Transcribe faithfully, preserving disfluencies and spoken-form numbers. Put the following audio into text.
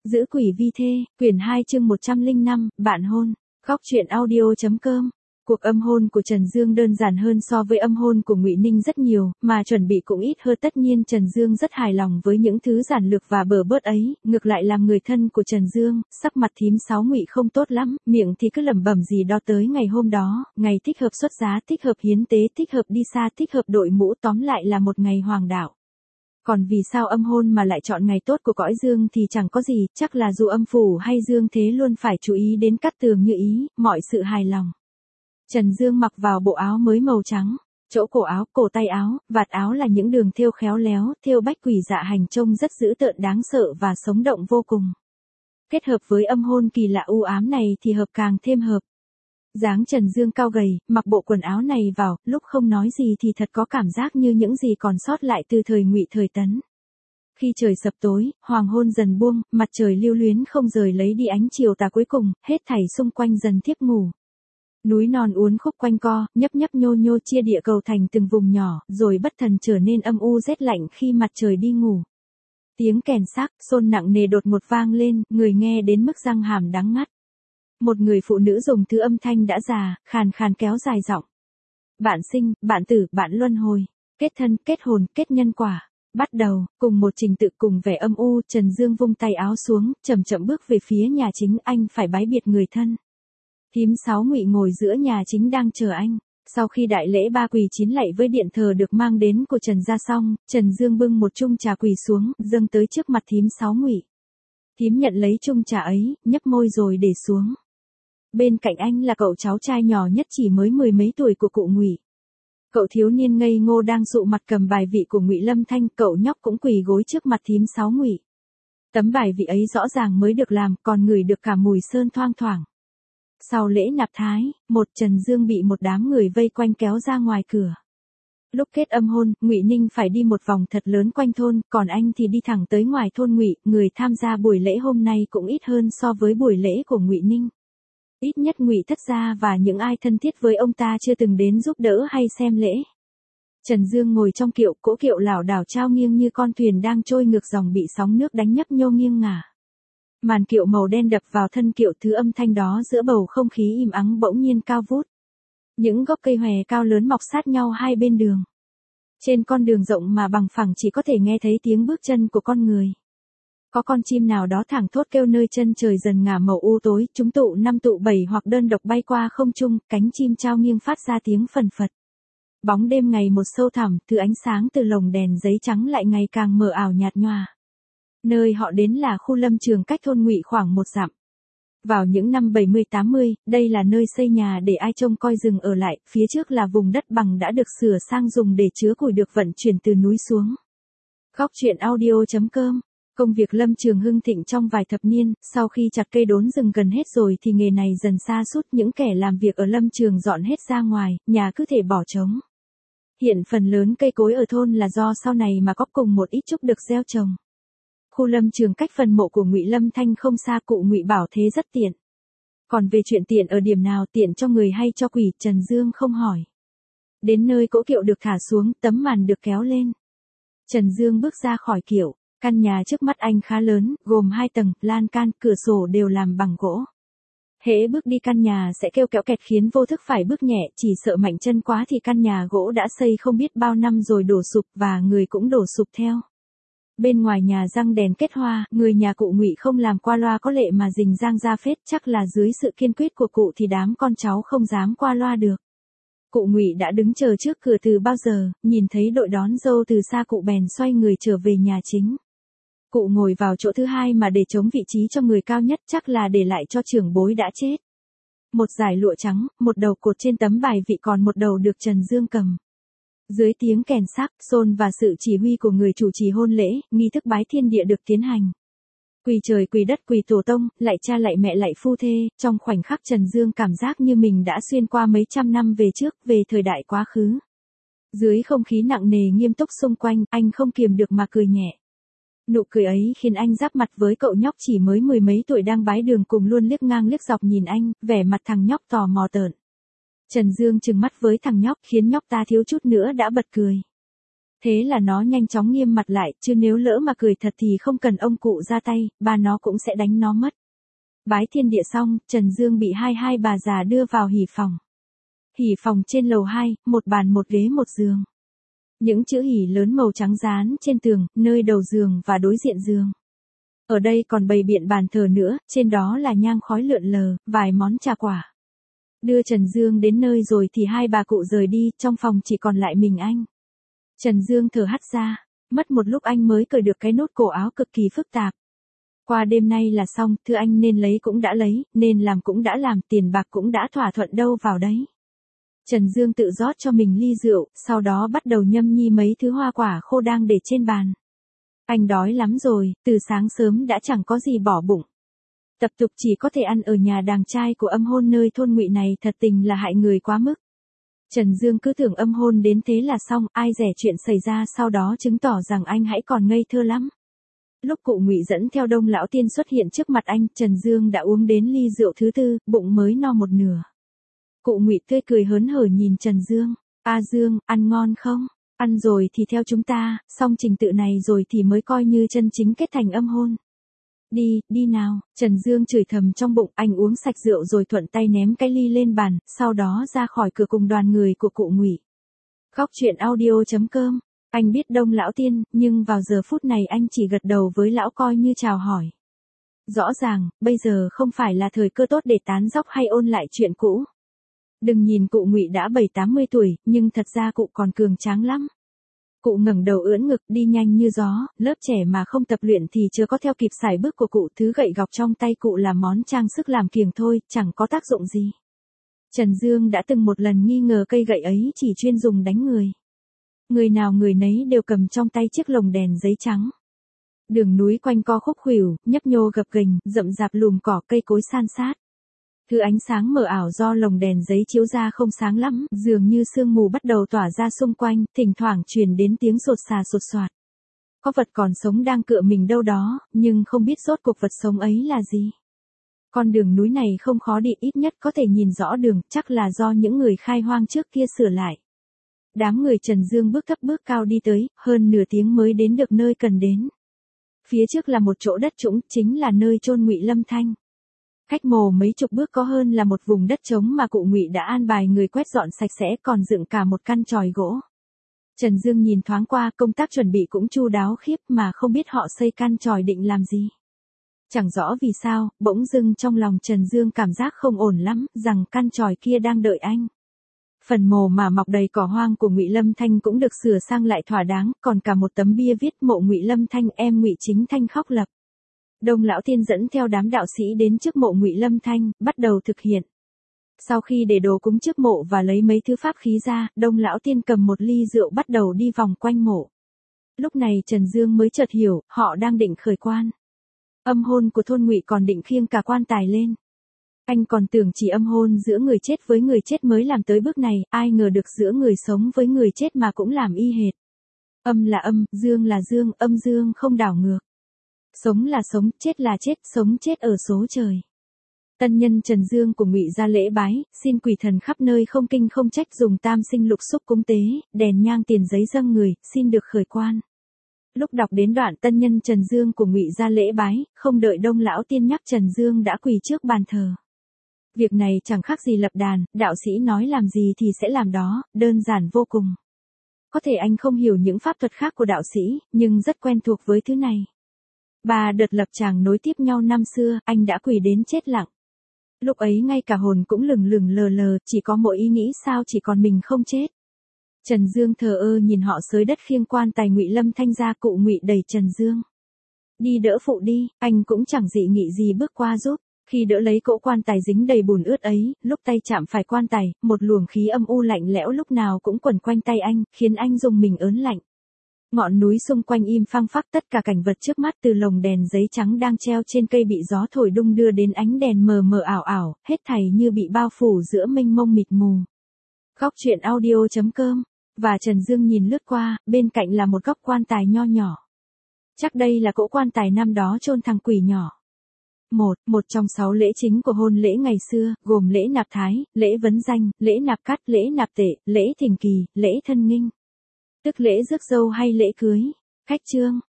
Giữ quỷ vi thê, quyển hai chương một trăm lẻ năm, bạn hôn. Góc truyện audio chấm com. Cuộc âm hôn của Trần Dương đơn giản hơn so với âm hôn của Ngụy Ninh rất nhiều, mà chuẩn bị cũng ít hơn. Tất nhiên Trần Dương rất hài lòng với những thứ giản lược và bờ bớt ấy, ngược lại làm người thân của Trần Dương, sắc mặt thím Sáu Ngụy không tốt lắm, miệng thì cứ lẩm bẩm gì đó tới ngày hôm đó, ngày thích hợp xuất giá, thích hợp hiến tế, thích hợp đi xa, thích hợp đội mũ, tóm lại là một ngày hoàng đạo. Còn vì sao âm hôn mà lại chọn ngày tốt của cõi dương thì chẳng có gì, chắc là dù âm phủ hay dương thế luôn phải chú ý đến Cát Tường Như ý, mọi sự hài lòng. Trần Dương mặc vào bộ áo mới màu trắng, chỗ cổ áo, cổ tay áo, vạt áo là những đường thêu khéo léo, thêu bách quỷ dạ hành trông rất dữ tợn đáng sợ và sống động vô cùng. Kết hợp với âm hôn kỳ lạ u ám này thì hợp càng thêm hợp. Dáng Trần Dương cao gầy, mặc bộ quần áo này vào, lúc không nói gì thì thật có cảm giác như những gì còn sót lại từ thời Ngụy thời Tấn. Khi trời sập tối, hoàng hôn dần buông, mặt trời lưu luyến không rời lấy đi ánh chiều tà cuối cùng, hết thảy xung quanh dần thiếp ngủ. Núi non uốn khúc quanh co, nhấp nhấp nhô nhô chia địa cầu thành từng vùng nhỏ, rồi bất thần trở nên âm u rét lạnh khi mặt trời đi ngủ. Tiếng kèn sác, xôn nặng nề đột ngột vang lên, người nghe đến mức răng hàm đắng ngắt. Một người phụ nữ dùng thứ âm thanh đã già, khàn khàn kéo dài giọng. Bạn sinh, bạn tử, bạn luân hồi, kết thân, kết hồn, kết nhân quả. Bắt đầu, cùng một trình tự cùng vẻ âm u, Trần Dương vung tay áo xuống, chậm chậm bước về phía nhà chính. Anh phải bái biệt người thân. Thím Sáu Ngụy ngồi giữa nhà chính đang chờ anh. Sau khi đại lễ ba quỳ chín lạy với điện thờ được mang đến của Trần gia xong, Trần Dương bưng một chung trà quỳ xuống, dâng tới trước mặt thím Sáu Ngụy. Thím nhận lấy chung trà ấy, nhấp môi rồi để xuống. Bên cạnh anh là cậu cháu trai nhỏ nhất chỉ mới mười mấy tuổi của cụ Ngụy. Cậu thiếu niên ngây ngô đang dụ mặt cầm bài vị của Ngụy Lâm Thanh, cậu nhóc cũng quỳ gối trước mặt thím Sáu Ngụy. Tấm bài vị ấy rõ ràng mới được làm, còn ngửi được cả mùi sơn thoang thoảng. Sau lễ nạp thái, một Trần Dương bị một đám người vây quanh kéo ra ngoài cửa. Lúc kết âm hôn, Ngụy Ninh phải đi một vòng thật lớn quanh thôn, còn anh thì đi thẳng tới ngoài thôn Ngụy. Người tham gia buổi lễ hôm nay cũng ít hơn so với buổi lễ của Ngụy Ninh. Ít nhất Ngụy Thất gia và những ai thân thiết với ông ta chưa từng đến giúp đỡ hay xem lễ. Trần Dương ngồi trong kiệu, cỗ kiệu lảo đảo trao nghiêng như con thuyền đang trôi ngược dòng bị sóng nước đánh nhấp nhô nghiêng ngả. Màn kiệu màu đen đập vào thân kiệu, thứ âm thanh đó giữa bầu không khí im ắng bỗng nhiên cao vút. Những gốc cây hòe cao lớn mọc sát nhau hai bên đường. Trên con đường rộng mà bằng phẳng chỉ có thể nghe thấy tiếng bước chân của con người. Có con chim nào đó thẳng thốt kêu nơi chân trời dần ngả màu u tối, chúng tụ năm tụ bảy hoặc đơn độc bay qua không trung, cánh chim trao nghiêng phát ra tiếng phần phật. Bóng đêm ngày một sâu thẳm, thứ ánh sáng từ lồng đèn giấy trắng lại ngày càng mờ ảo nhạt nhòa. Nơi họ đến là khu lâm trường cách thôn Ngụy khoảng một dặm. Vào những năm bảy mươi tám mươi, đây là nơi xây nhà để ai trông coi rừng ở lại, phía trước là vùng đất bằng đã được sửa sang dùng để chứa củi được vận chuyển từ núi xuống. Góc truyện audio chấm com. Công việc lâm trường hưng thịnh trong vài thập niên, sau khi chặt cây đốn rừng gần hết rồi thì nghề này dần sa sút, những kẻ làm việc ở lâm trường dọn hết ra ngoài, nhà cứ thể bỏ trống. Hiện phần lớn cây cối ở thôn là do sau này mà có cùng một ít chút được gieo trồng. Khu lâm trường cách phần mộ của Ngụy Lâm Thanh không xa, cụ Ngụy bảo thế rất tiện. Còn về chuyện tiện ở điểm nào, tiện cho người hay cho quỷ, Trần Dương không hỏi. Đến nơi cỗ kiệu được thả xuống, tấm màn được kéo lên. Trần Dương bước ra khỏi kiệu. Căn nhà trước mắt anh khá lớn, gồm hai tầng, lan can, cửa sổ đều làm bằng gỗ. Hễ bước đi căn nhà sẽ kêu kéo kẹt khiến vô thức phải bước nhẹ, chỉ sợ mạnh chân quá thì căn nhà gỗ đã xây không biết bao năm rồi đổ sụp và người cũng đổ sụp theo. Bên ngoài nhà răng đèn kết hoa, người nhà cụ Ngụy không làm qua loa có lệ mà rình rang ra phết, chắc là dưới sự kiên quyết của cụ thì đám con cháu không dám qua loa được. Cụ Ngụy đã đứng chờ trước cửa từ bao giờ, nhìn thấy đội đón dâu từ xa cụ bèn xoay người trở về nhà chính. Cụ ngồi vào chỗ thứ hai mà để chống vị trí cho người cao nhất, chắc là để lại cho trưởng bối đã chết. Một dải lụa trắng, một đầu cột trên tấm bài vị, còn một đầu được Trần Dương cầm. Dưới tiếng kèn sác, xôn và sự chỉ huy của người chủ trì hôn lễ, nghi thức bái thiên địa được tiến hành. Quỳ trời quỳ đất quỳ tổ tông, lạy cha lạy mẹ lạy phu thê, trong khoảnh khắc Trần Dương cảm giác như mình đã xuyên qua mấy trăm năm về trước, về thời đại quá khứ. Dưới không khí nặng nề nghiêm túc xung quanh, anh không kiềm được mà cười nhẹ. Nụ cười ấy khiến anh giáp mặt với cậu nhóc chỉ mới mười mấy tuổi đang bái đường cùng luôn liếc ngang liếc dọc nhìn anh, vẻ mặt thằng nhóc tò mò tợn. Trần Dương trừng mắt với thằng nhóc khiến nhóc ta thiếu chút nữa đã bật cười. Thế là nó nhanh chóng nghiêm mặt lại, chứ nếu lỡ mà cười thật thì không cần ông cụ ra tay, ba nó cũng sẽ đánh nó mất. Bái thiên địa xong, Trần Dương bị hai hai bà già đưa vào hỉ phòng. Hỉ phòng trên lầu hai, một bàn một ghế một giường. Những chữ hỉ lớn màu trắng dán trên tường, nơi đầu giường và đối diện giường. Ở đây còn bày biện bàn thờ nữa, trên đó là nhang khói lượn lờ, vài món trà quả. Đưa Trần Dương đến nơi rồi thì hai bà cụ rời đi, trong phòng chỉ còn lại mình anh. Trần Dương thở hắt ra, mất một lúc anh mới cởi được cái nút cổ áo cực kỳ phức tạp. Qua đêm nay là xong, thưa anh nên lấy cũng đã lấy, nên làm cũng đã làm, tiền bạc cũng đã thỏa thuận đâu vào đấy. Trần Dương tự rót cho mình ly rượu, sau đó bắt đầu nhâm nhi mấy thứ hoa quả khô đang để trên bàn. Anh đói lắm rồi, từ sáng sớm đã chẳng có gì bỏ bụng. Tập tục chỉ có thể ăn ở nhà đàng trai của âm hôn nơi thôn Ngụy này thật tình là hại người quá mức. Trần Dương cứ tưởng âm hôn đến thế là xong, ai dè chuyện xảy ra sau đó chứng tỏ rằng anh hãy còn ngây thơ lắm. Lúc cụ Ngụy dẫn theo Đông lão tiên xuất hiện trước mặt anh, Trần Dương đã uống đến ly rượu thứ tư, bụng mới no một nửa. Cụ Ngụy tươi cười hớn hở nhìn Trần Dương, "A Dương, ăn ngon không? Ăn rồi thì theo chúng ta, xong trình tự này rồi thì mới coi như chân chính kết thành âm hôn. Đi, đi nào." Trần Dương chửi thầm trong bụng, anh uống sạch rượu rồi thuận tay ném cái ly lên bàn, sau đó ra khỏi cửa cùng đoàn người của cụ Ngụy. Góc truyện audio chấm com. Anh biết Đông lão tiên, nhưng vào giờ phút này anh chỉ gật đầu với lão coi như chào hỏi. Rõ ràng, bây giờ không phải là thời cơ tốt để tán dóc hay ôn lại chuyện cũ. Đừng nhìn cụ Ngụy đã bảy tám mươi tuổi, nhưng thật ra cụ còn cường tráng lắm. Cụ ngẩng đầu ưỡn ngực đi nhanh như gió, lớp trẻ mà không tập luyện thì chưa có theo kịp sải bước của cụ, thứ gậy gọc trong tay cụ là món trang sức làm kiềng thôi, chẳng có tác dụng gì. Trần Dương đã từng một lần nghi ngờ cây gậy ấy chỉ chuyên dùng đánh người. Người nào người nấy đều cầm trong tay chiếc lồng đèn giấy trắng. Đường núi quanh co khúc khuỷu, nhấp nhô gập ghềnh, rậm rạp lùm cỏ cây cối san sát. Thứ ánh sáng mờ ảo do lồng đèn giấy chiếu ra không sáng lắm, dường như sương mù bắt đầu tỏa ra xung quanh, thỉnh thoảng truyền đến tiếng sột xà sột soạt. Có vật còn sống đang cựa mình đâu đó, nhưng không biết rốt cuộc vật sống ấy là gì. Con đường núi này không khó đi, ít nhất có thể nhìn rõ đường, chắc là do những người khai hoang trước kia sửa lại. Đám người Trần Dương bước thấp bước cao đi tới, hơn nửa tiếng mới đến được nơi cần đến. Phía trước là một chỗ đất trũng, chính là nơi chôn Ngụy Lâm Thanh. Cách mồ mấy chục bước có hơn là một vùng đất trống mà cụ Ngụy đã an bài người quét dọn sạch sẽ, còn dựng cả một căn chòi gỗ. Trần Dương nhìn thoáng qua, công tác chuẩn bị cũng chu đáo khiếp, mà không biết họ xây căn chòi định làm gì. Chẳng rõ vì sao, bỗng dưng trong lòng Trần Dương cảm giác không ổn lắm, rằng căn chòi kia đang đợi anh. Phần mồ mà mọc đầy cỏ hoang của Ngụy Lâm Thanh cũng được sửa sang lại thỏa đáng, còn cả một tấm bia viết mộ Ngụy Lâm Thanh, em Ngụy Chính Thanh khóc lập. Đông lão tiên dẫn theo đám đạo sĩ đến trước mộ Ngụy Lâm Thanh, bắt đầu thực hiện. Sau khi để đồ cúng trước mộ và lấy mấy thứ pháp khí ra, Đông lão tiên cầm một ly rượu bắt đầu đi vòng quanh mộ. Lúc này Trần Dương mới chợt hiểu, họ đang định khởi quan. Âm hôn của thôn Ngụy còn định khiêng cả quan tài lên. Anh còn tưởng chỉ âm hôn giữa người chết với người chết mới làm tới bước này, ai ngờ được giữa người sống với người chết mà cũng làm y hệt. Âm là âm, dương là dương, âm dương không đảo ngược. Sống là sống, chết là chết, sống chết ở số trời. Tân nhân Trần Dương của Ngụy ra lễ bái, xin quỷ thần khắp nơi không kinh không trách dùng tam sinh lục xúc cúng tế, đèn nhang tiền giấy dâng người, xin được khởi quan. Lúc đọc đến đoạn tân nhân Trần Dương của Ngụy ra lễ bái, không đợi Đông lão tiên nhắc Trần Dương đã quỳ trước bàn thờ. Việc này chẳng khác gì lập đàn, đạo sĩ nói làm gì thì sẽ làm đó, đơn giản vô cùng. Có thể anh không hiểu những pháp thuật khác của đạo sĩ, nhưng rất quen thuộc với thứ này. Ba đợt lập tràng nối tiếp nhau năm xưa, anh đã quỳ đến chết lặng. Lúc ấy ngay cả hồn cũng lừng lừng lờ lờ, chỉ có mỗi ý nghĩ sao chỉ còn mình không chết. Trần Dương thờ ơ nhìn họ xới đất khiêng quan tài Ngụy Lâm Thanh ra, cụ Ngụy đẩy Trần Dương. Đi đỡ phụ đi, anh cũng chẳng dị nghị gì bước qua giúp. Khi đỡ lấy cỗ quan tài dính đầy bùn ướt ấy, lúc tay chạm phải quan tài, một luồng khí âm u lạnh lẽo lúc nào cũng quẩn quanh tay anh, khiến anh rùng mình ớn lạnh. Ngọn núi xung quanh im phăng phắc, tất cả cảnh vật trước mắt từ lồng đèn giấy trắng đang treo trên cây bị gió thổi đung đưa đến ánh đèn mờ mờ ảo ảo, hết thảy như bị bao phủ giữa mênh mông mịt mù. Góc truyện audio chấm com. Và Trần Dương nhìn lướt qua, bên cạnh là một góc quan tài nho nhỏ. Chắc đây là cỗ quan tài năm đó chôn thằng quỷ nhỏ. Một, một trong sáu lễ chính của hôn lễ ngày xưa, gồm lễ nạp thái, lễ vấn danh, lễ nạp cắt, lễ nạp tệ, lễ thỉnh kỳ, lễ thân nghinh. Tức lễ rước dâu hay lễ cưới? Khách trương.